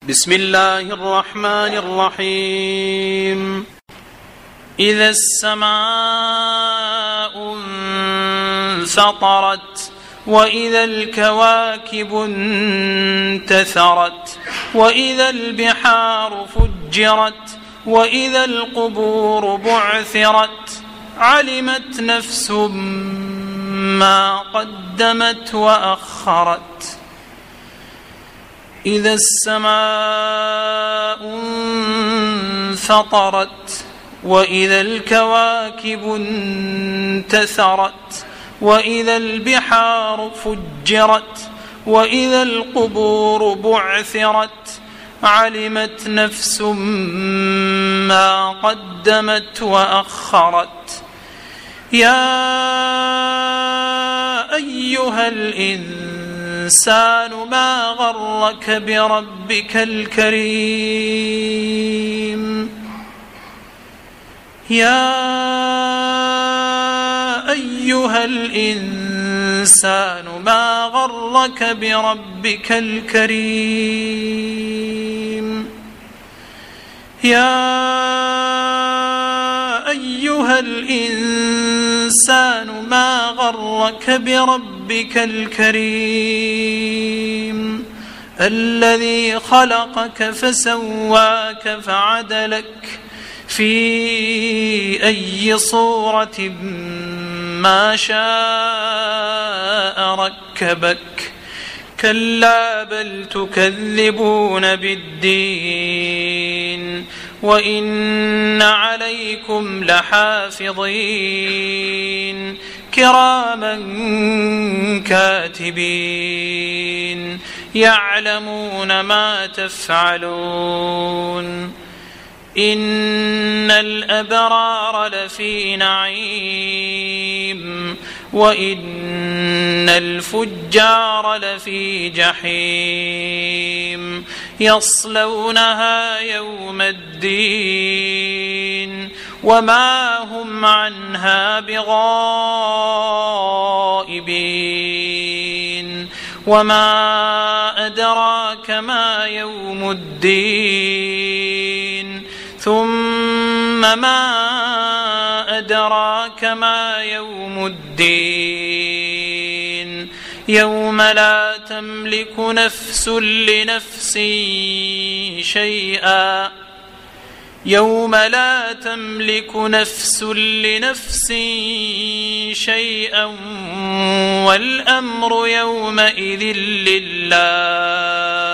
بسم الله الرحمن الرحيم. إذا السماء انفطرت وإذا الكواكب انتثرت وإذا البحار فجرت وإذا القبور بعثرت علمت نفس ما قدمت وأخرت. إذا السماء انفطرت وإذا الكواكب انتثرت وإذا البحار فجرت وإذا القبور بعثرت علمت نفس ما قدمت وأخرت. يا أيها الإنسان ما غرك بربك الكريم. يا أيها الإنسان ما غرك بربك الكريم. يا أيها الإنسان ما غرك بربك الكريم الذي خلقك فسواك فعدلك في أي صورة ما شاء ركبك. كلا بل تكذبون بالدين وإن عليكم لحافظين كراما كاتبين يعلمون ما تفعلون. إن الأبرار لفي نعيم وإن الفجار لفي جحيم يصلونها يوم الدين وما هم عنها بغائبين. وما أدراك ما يوم الدين ثم ما أدراك ما يوم الدين يوم لا تملك نفس لنفس شيئا. يوم لا تملك نفس لنفس شيئا والأمر يومئذ لله.